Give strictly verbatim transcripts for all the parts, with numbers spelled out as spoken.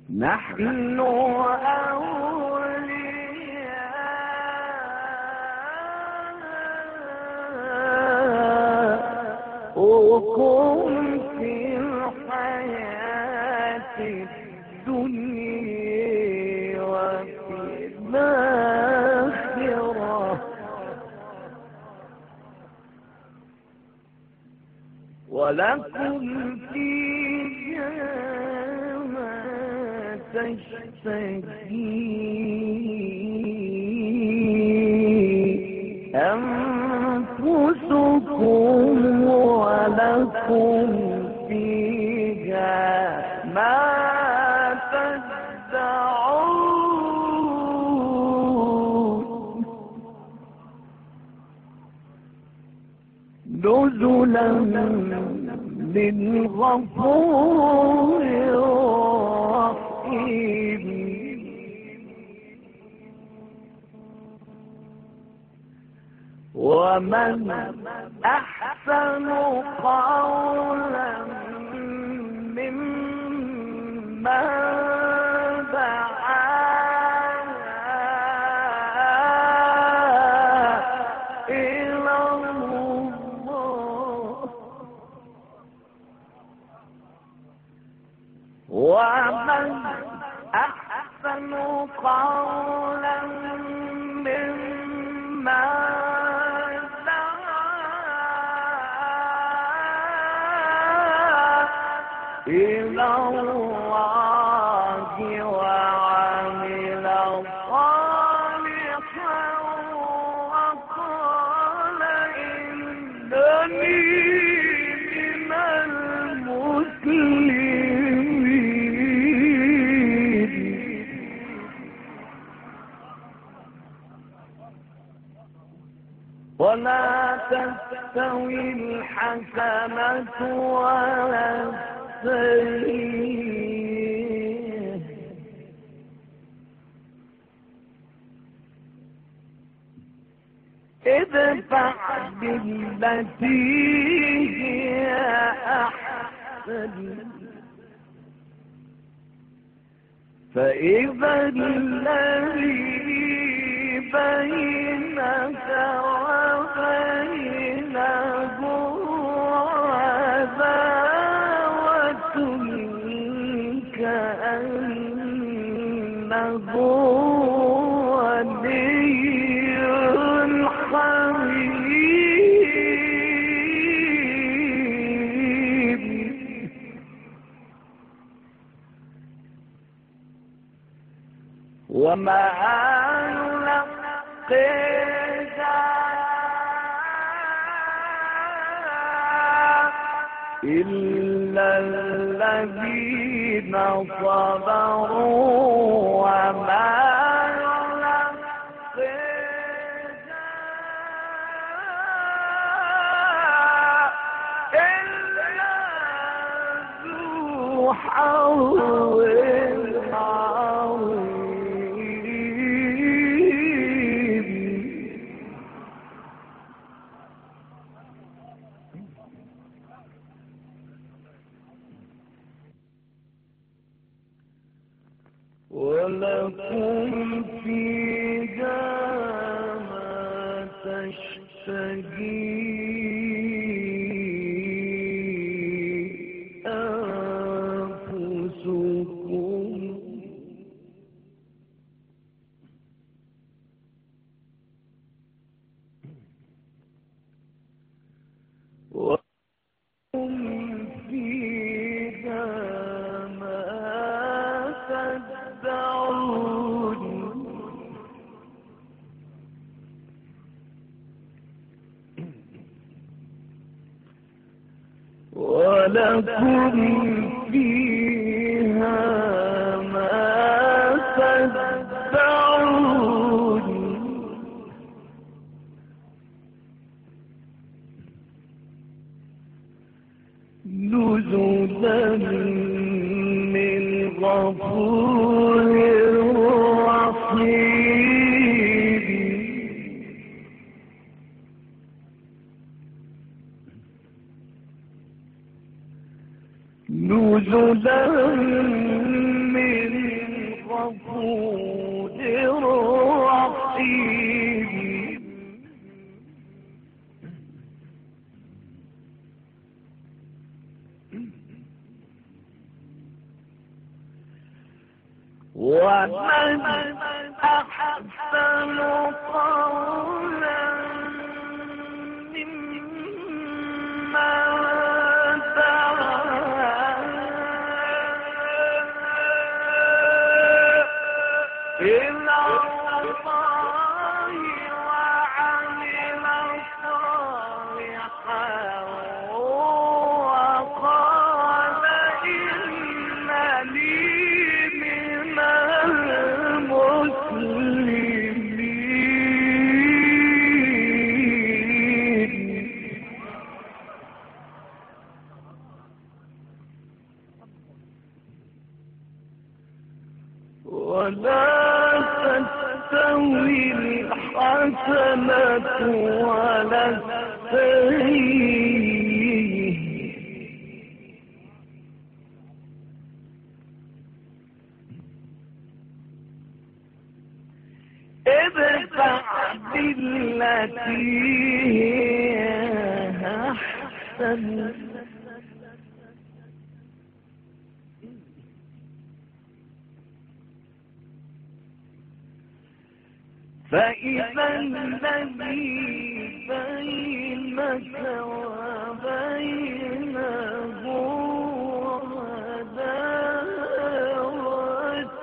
نحن أولياؤكم في الحياة الدنيا وفي الآخرة، ولكم فيها ما تشتهي أنفسكم ولكم فيها ما تدعون نزلا من غفور رحيم. ومن أحسن قولا ممن دعا إلى الله ومن أحسن قولا ممن إلى الله وعمل صالحا وقال إنني من المسلمين. ولا تستوي الحسنة ولا السيئة ادفع بالتي هي أحسن فإذا الذي بينك وبينه عداوة كأنه ولي حميم. وما يلقيها إلا الذين صبروا وما يلقيها إلا ذو حظ عظيم. ولكم فيها ما تشتهي أنفسكم ولكم فيها ما تدعون ولكم فيها ما تدعون نزلا من غفور رحيم. نزلا من ومن أحسن قولا ممن دعا إلى الله وعمل صالحا وقال إنني من المسلمين. ولا تستوي الحسنة ولا السيئة ادفع بالتي هي أحسن فإذا الذي بينك وبينه عداوة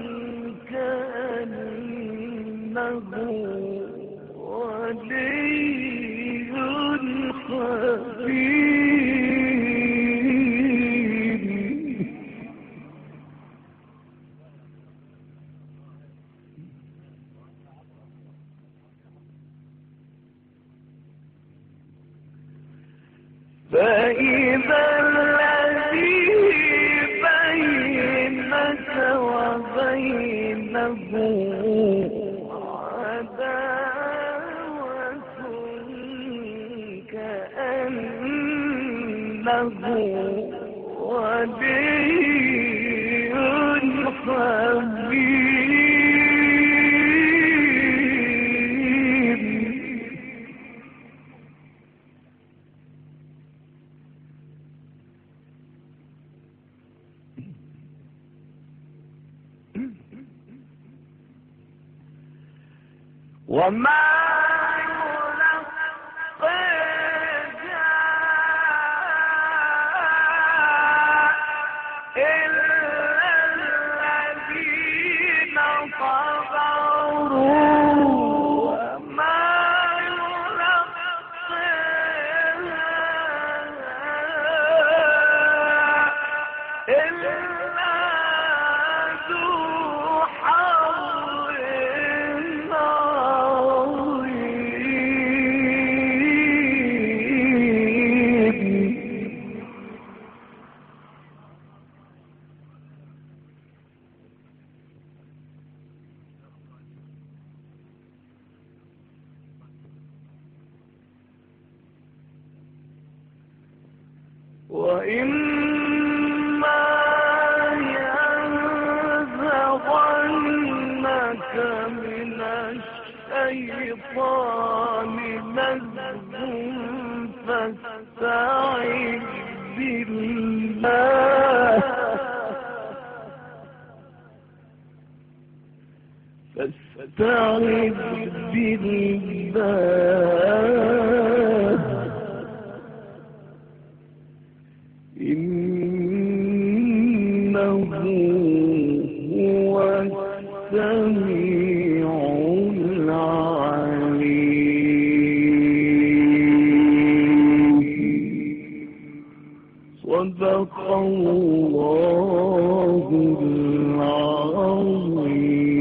كأنه ولي حميم. فإذا الذي بينك وبينه عداوة كأنه ولي حميم. وما يلقيها إلا الذين صبروا وما يلقيها إلا ذو حظ وإما ينزغنك من الشيطان نزغ فاستعذ بالله فاستعذ بالله إنه هو السميع العليم. صدق الله العظيم.